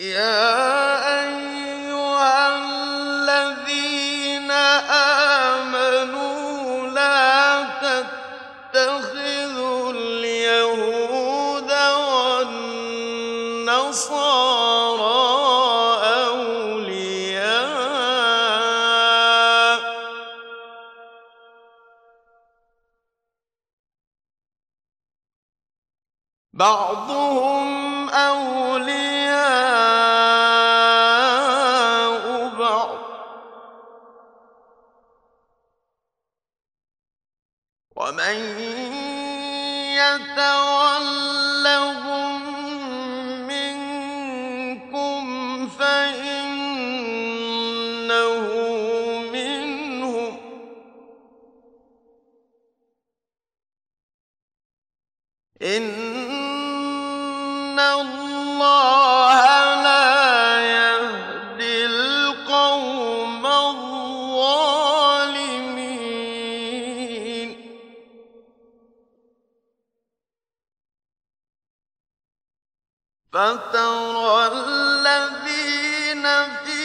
يا أيها الذين آمنوا لا تتخذوا اليهود والنصارى أولياء بعضهم أولياء بعض ومن يتولهم منكم فإنه منهم إن الله لا يهدي القوم الظالمين فترى الذين في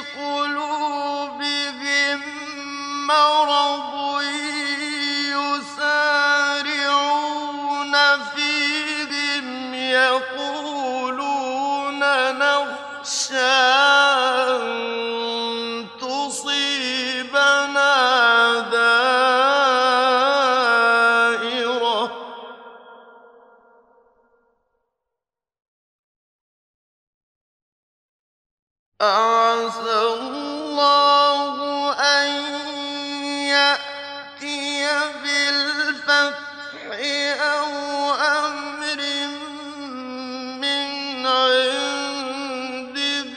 قلوبهم مرض يسارعون فيهم يقولون نخشى أن تصيبنا دائرة أعسى الله أن يأتي بالفتح أو أمر من عنده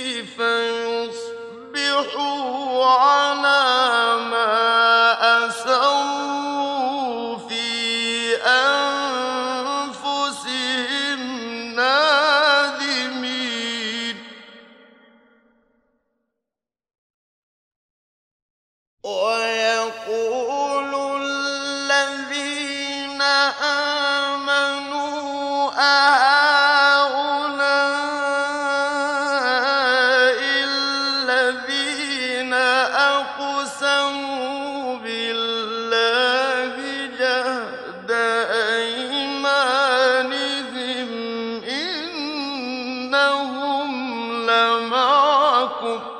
فيصبحوا على ما أسروا في أنفسهم نادمين ويقول الذين آمنوا أهؤلاء الذين أقسموا بالله جهد أيمانهم إنهم لمعكم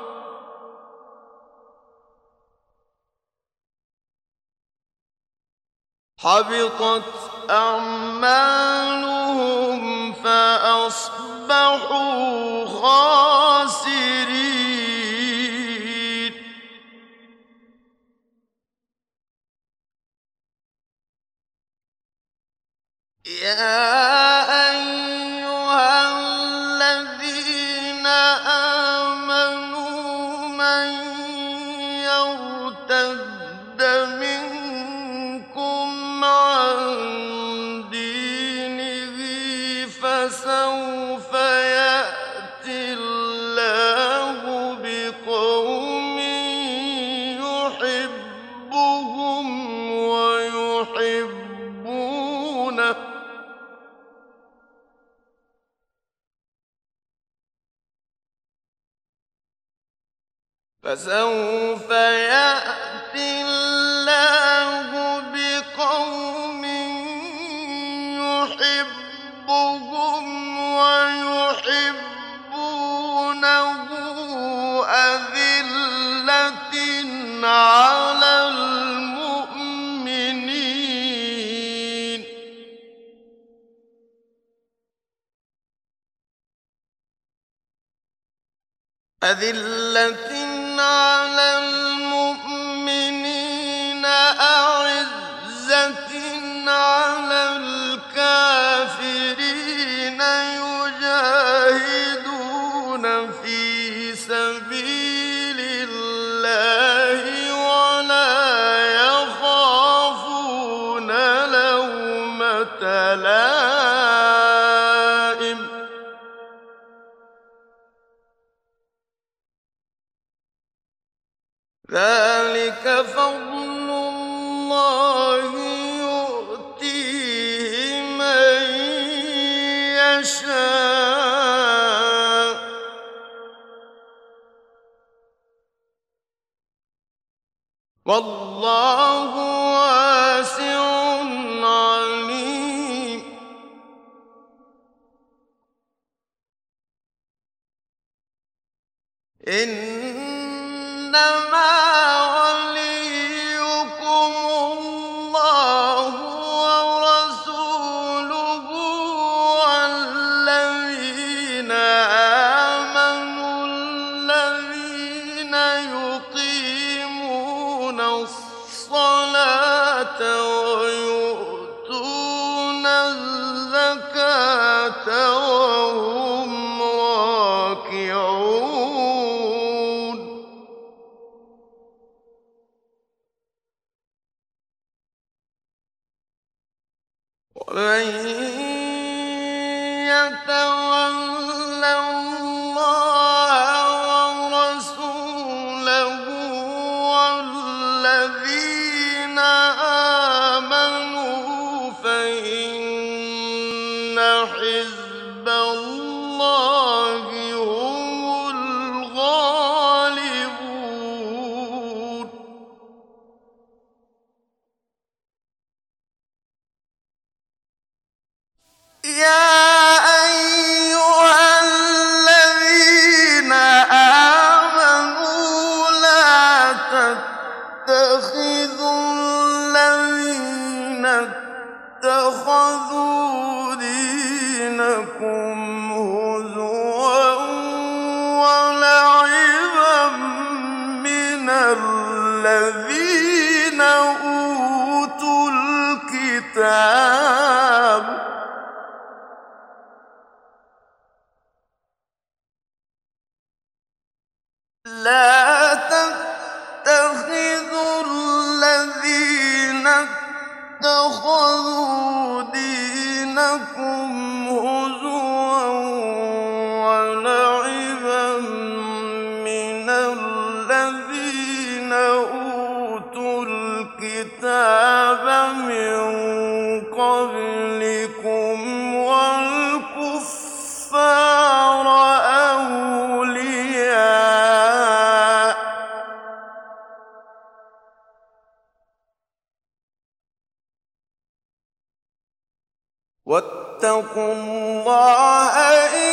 حبطت أعمالهم فأصبحوا خاسرين يا أيها الذين آمنوا من يرتد منكم عن دينه فسوف يأتي الله بقوم يحبهم ويحبونه فسوف يأتي الله بقوم يحبهم ويحبونه أذلة على المؤمنين أذلة على المؤمنين أعزة على الكافرين يجاهدون في سبيل الله ولا يخافون لومة لائم ذلك فضل الله يؤتيه من يشاء والله واسع عليم إنما وليكم الله ورسوله والذين آمنوا الذين يقيمون الصلاة ويؤتون الزكاة وهم راكعون ومن يتول الله ورسوله والذين آمنوا فإن حزب الله هم الغالبون يا أيها الذين آمنوا لا تتخذوا الذين اتخذوا دينكم هزوا ولعبا من الذين أوتوا الكتاب لا تتخذوا الذين اتخذوا دينكم هزوا ولعبا من الذين أوتوا الكتاب من قبلكم والكفار أولياء واتقوا الله